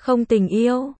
Không tình yêu.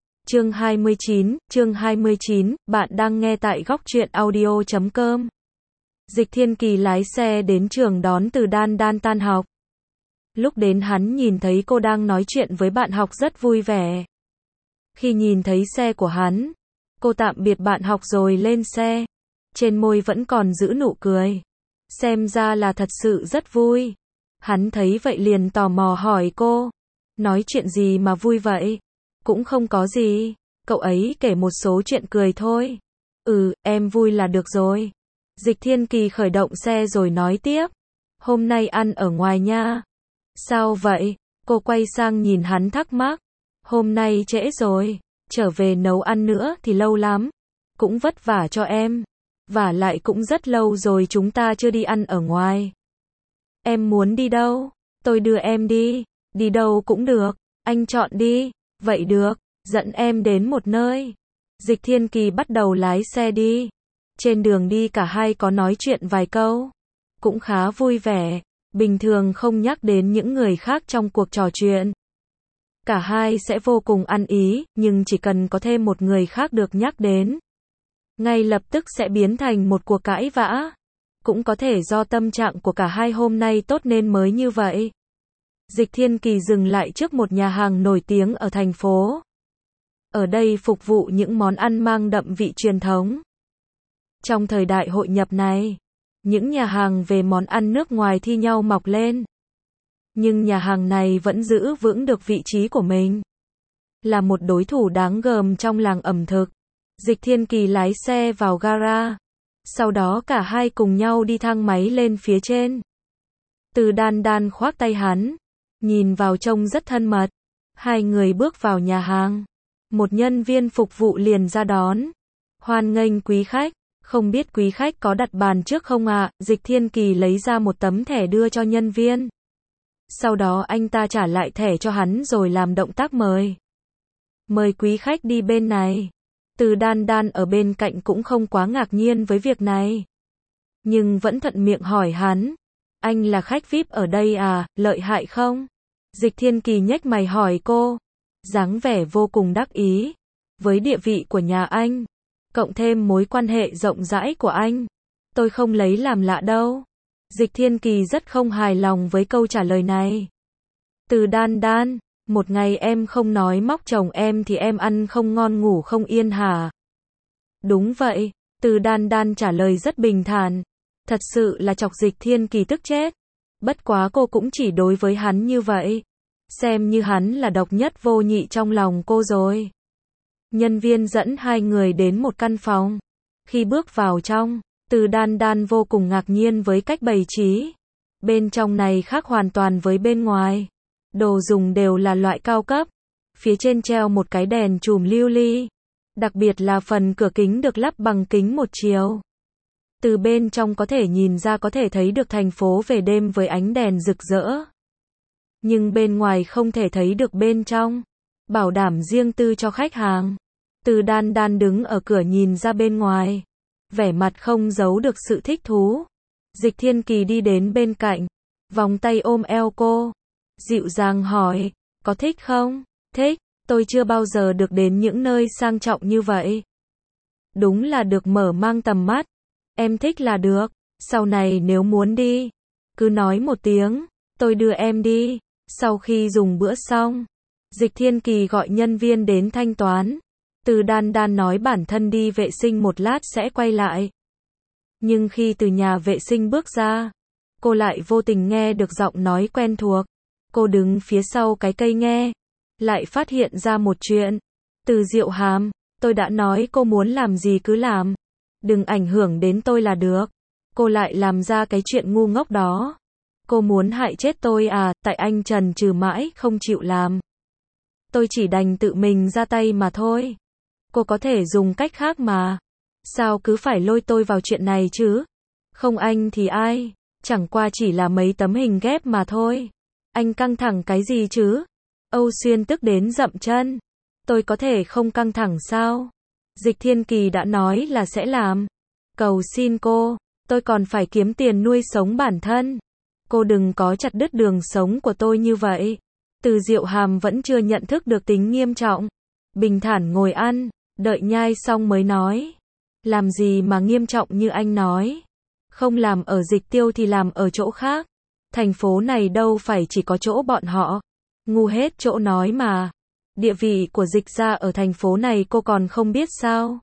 Chương 29, bạn đang nghe tại góc truyện audio.com. Dịch Thiên Kỳ lái xe đến trường đón Từ Đan Đan tan học. Lúc đến hắn nhìn thấy cô đang nói chuyện với bạn học rất vui vẻ. Khi nhìn thấy xe của hắn, cô tạm biệt bạn học rồi lên xe. Trên môi vẫn còn giữ nụ cười. Xem ra là thật sự rất vui. Hắn thấy vậy liền tò mò hỏi cô. Nói chuyện gì mà vui vậy? Cũng không có gì. Cậu ấy kể một số chuyện cười thôi. Em vui là được rồi. Dịch Thiên Kỳ khởi động xe rồi nói tiếp. Hôm nay ăn ở ngoài nha. Sao vậy? Cô quay sang nhìn hắn thắc mắc. Hôm nay trễ rồi. Trở về nấu ăn nữa thì lâu lắm. Cũng vất vả cho em. Vả lại cũng rất lâu rồi chúng ta chưa đi ăn ở ngoài. Em muốn đi đâu? Tôi đưa em đi. Đi đâu cũng được. Anh chọn đi. Vậy được. Dẫn em đến một nơi. Dịch Thiên Kỳ bắt đầu lái xe đi. Trên đường đi cả hai có nói chuyện vài câu. Cũng khá vui vẻ. Bình thường không nhắc đến những người khác trong cuộc trò chuyện. Cả hai sẽ vô cùng ăn ý, nhưng chỉ cần có thêm một người khác được nhắc đến, ngay lập tức sẽ biến thành một cuộc cãi vã. Cũng có thể do tâm trạng của cả hai hôm nay tốt nên mới như vậy. Dịch Thiên Kỳ dừng lại trước một nhà hàng nổi tiếng ở thành phố. Ở đây phục vụ những món ăn mang đậm vị truyền thống. Trong thời đại hội nhập này, những nhà hàng về món ăn nước ngoài thi nhau mọc lên. Nhưng nhà hàng này vẫn giữ vững được vị trí của mình. Là một đối thủ đáng gờm trong làng ẩm thực. Dịch Thiên Kỳ lái xe vào gara. Sau đó cả hai cùng nhau đi thang máy lên phía trên. Từ Đan Đan khoác tay hắn. Nhìn vào trông rất thân mật. Hai người bước vào nhà hàng. Một nhân viên phục vụ liền ra đón. Hoan nghênh quý khách. Không biết quý khách có đặt bàn trước không ạ? Dịch Thiên Kỳ lấy ra một tấm thẻ đưa cho nhân viên. Sau đó anh ta trả lại thẻ cho hắn rồi làm động tác mời. Mời quý khách đi bên này. Từ Đan Đan ở bên cạnh cũng không quá ngạc nhiên với việc này. Nhưng vẫn thuận miệng hỏi hắn. Anh là khách VIP ở đây à, lợi hại không? Dịch Thiên Kỳ nhếch mày hỏi cô. Dáng vẻ vô cùng đắc ý. Với địa vị của nhà anh, cộng thêm mối quan hệ rộng rãi của anh, tôi không lấy làm lạ đâu. Dịch Thiên Kỳ rất không hài lòng với câu trả lời này. Từ Đan Đan, một ngày em không nói móc chồng em thì em ăn không ngon ngủ không yên hả? Đúng vậy, Từ Đan Đan trả lời rất bình thản. Thật sự là chọc Dịch Thiên Kỳ tức chết. Bất quá cô cũng chỉ đối với hắn như vậy. Xem như hắn là độc nhất vô nhị trong lòng cô rồi. Nhân viên dẫn hai người đến một căn phòng. Khi bước vào trong, Từ Đan Đan vô cùng ngạc nhiên với cách bày trí. Bên trong này khác hoàn toàn với bên ngoài. Đồ dùng đều là loại cao cấp. Phía trên treo một cái đèn chùm lưu ly. Đặc biệt là phần cửa kính được lắp bằng kính một chiều. Từ bên trong có thể nhìn ra có thể thấy được thành phố về đêm với ánh đèn rực rỡ. Nhưng bên ngoài không thể thấy được bên trong. Bảo đảm riêng tư cho khách hàng. Từ Đan Đan đứng ở cửa nhìn ra bên ngoài. Vẻ mặt không giấu được sự thích thú. Dịch Thiên Kỳ đi đến bên cạnh. Vòng tay ôm eo cô. Dịu dàng hỏi. Có thích không? Thích. Tôi chưa bao giờ được đến những nơi sang trọng như vậy. Đúng là được mở mang tầm mắt. Em thích là được. Sau này nếu muốn đi, cứ nói một tiếng. Tôi đưa em đi. Sau khi dùng bữa xong, Dịch Thiên Kỳ gọi nhân viên đến thanh toán. Từ Đan Đan nói bản thân đi vệ sinh một lát sẽ quay lại. Nhưng khi từ nhà vệ sinh bước ra, cô lại vô tình nghe được giọng nói quen thuộc. Cô đứng phía sau cái cây nghe, lại phát hiện ra một chuyện. Từ Diệu Hàm, tôi đã nói cô muốn làm gì cứ làm. Đừng ảnh hưởng đến tôi là được. Cô lại làm ra cái chuyện ngu ngốc đó. Cô muốn hại chết tôi à, tại anh chần chừ mãi không chịu làm. Tôi chỉ đành tự mình ra tay mà thôi. Cô có thể dùng cách khác mà. Sao cứ phải lôi tôi vào chuyện này chứ? Không anh thì ai? Chẳng qua chỉ là mấy tấm hình ghép mà thôi. Anh căng thẳng cái gì chứ? Âu Xuyên tức đến dậm chân. Tôi có thể không căng thẳng sao? Dịch Thiên Kỳ đã nói là sẽ làm. Cầu xin cô, tôi còn phải kiếm tiền nuôi sống bản thân. Cô đừng có chặt đứt đường sống của tôi như vậy. Từ Diệu Hàm vẫn chưa nhận thức được tính nghiêm trọng. Bình thản ngồi ăn, đợi nhai xong mới nói. Làm gì mà nghiêm trọng như anh nói. Không làm ở Dịch Tiêu thì làm ở chỗ khác. Thành phố này đâu phải chỉ có chỗ bọn họ. Ngu hết chỗ nói mà. Địa vị của Dịch gia ở thành phố này cô còn không biết sao.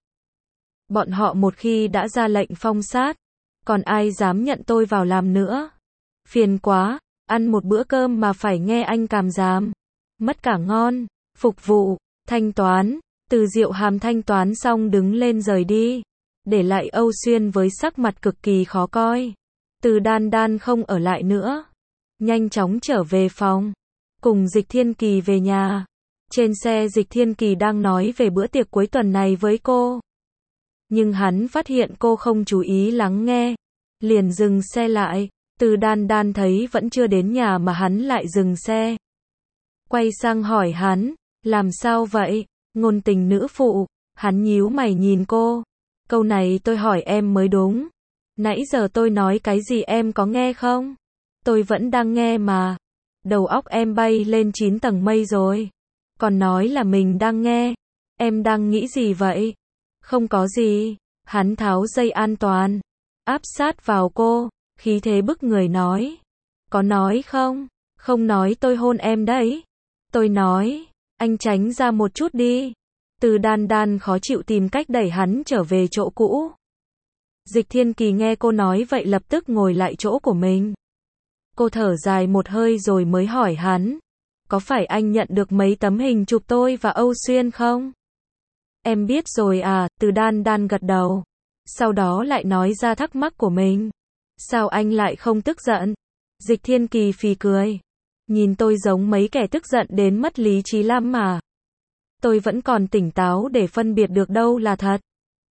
Bọn họ một khi đã ra lệnh phong sát, còn ai dám nhận tôi vào làm nữa. Phiền quá, ăn một bữa cơm mà phải nghe anh càm ràm. Mất cả ngon, phục vụ, thanh toán. Từ Diệu Hàm thanh toán xong đứng lên rời đi. Để lại Âu Xuyên với sắc mặt cực kỳ khó coi. Từ Đan Đan không ở lại nữa. Nhanh chóng trở về phòng. Cùng Dịch Thiên Kỳ về nhà. Trên xe Dịch Thiên Kỳ đang nói về bữa tiệc cuối tuần này với cô. Nhưng hắn phát hiện cô không chú ý lắng nghe. Liền dừng xe lại. Từ Đan Đan thấy vẫn chưa đến nhà mà hắn lại dừng xe. Quay sang hỏi hắn. Làm sao vậy? Ngôn tình nữ phụ. Hắn nhíu mày nhìn cô. Câu này tôi hỏi em mới đúng. Nãy giờ tôi nói cái gì em có nghe không? Tôi vẫn đang nghe mà. Đầu óc em bay lên 9 tầng mây rồi. Còn nói là mình đang nghe. Em đang nghĩ gì vậy? Không có gì. Hắn tháo dây an toàn. Áp sát vào cô. Khí thế bức người nói. Có nói không? Không nói tôi hôn em đấy. Tôi nói. Anh tránh ra một chút đi. Từ Đan Đan khó chịu tìm cách đẩy hắn trở về chỗ cũ. Dịch Thiên Kỳ nghe cô nói vậy lập tức ngồi lại chỗ của mình. Cô thở dài một hơi rồi mới hỏi hắn. Có phải anh nhận được mấy tấm hình chụp tôi và Âu Xuyên không? Em biết rồi à, Từ Đan Đan gật đầu. Sau đó lại nói ra thắc mắc của mình. Sao anh lại không tức giận? Dịch Thiên Kỳ phì cười. Nhìn tôi giống mấy kẻ tức giận đến mất lý trí lắm mà. Tôi vẫn còn tỉnh táo để phân biệt được đâu là thật,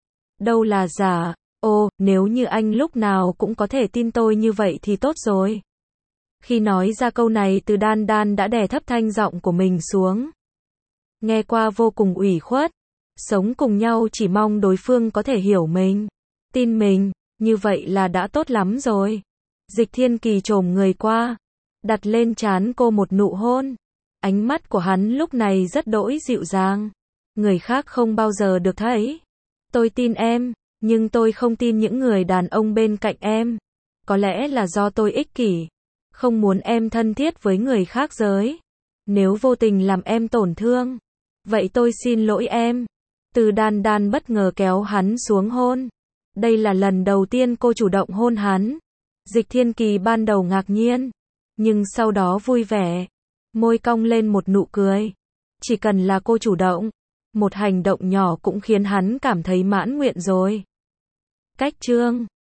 đâu là giả. Ồ, nếu như anh lúc nào cũng có thể tin tôi như vậy thì tốt rồi. Khi nói ra câu này Từ Đan Đan đã đè thấp thanh giọng của mình xuống. Nghe qua vô cùng ủy khuất. Sống cùng nhau chỉ mong đối phương có thể hiểu mình, tin mình, như vậy là đã tốt lắm rồi. Dịch Thiên Kỳ chồm người qua, đặt lên trán cô một nụ hôn. Ánh mắt của hắn lúc này rất đỗi dịu dàng. Người khác không bao giờ được thấy. Tôi tin em, nhưng tôi không tin những người đàn ông bên cạnh em. Có lẽ là do tôi ích kỷ, không muốn em thân thiết với người khác giới. Nếu vô tình làm em tổn thương, vậy tôi xin lỗi em. Từ Đan Đan bất ngờ kéo hắn xuống hôn. Đây là lần đầu tiên cô chủ động hôn hắn. Dịch Thiên Kỳ ban đầu ngạc nhiên, nhưng sau đó vui vẻ. Môi cong lên một nụ cười. Chỉ cần là cô chủ động, một hành động nhỏ cũng khiến hắn cảm thấy mãn nguyện rồi. Cách chương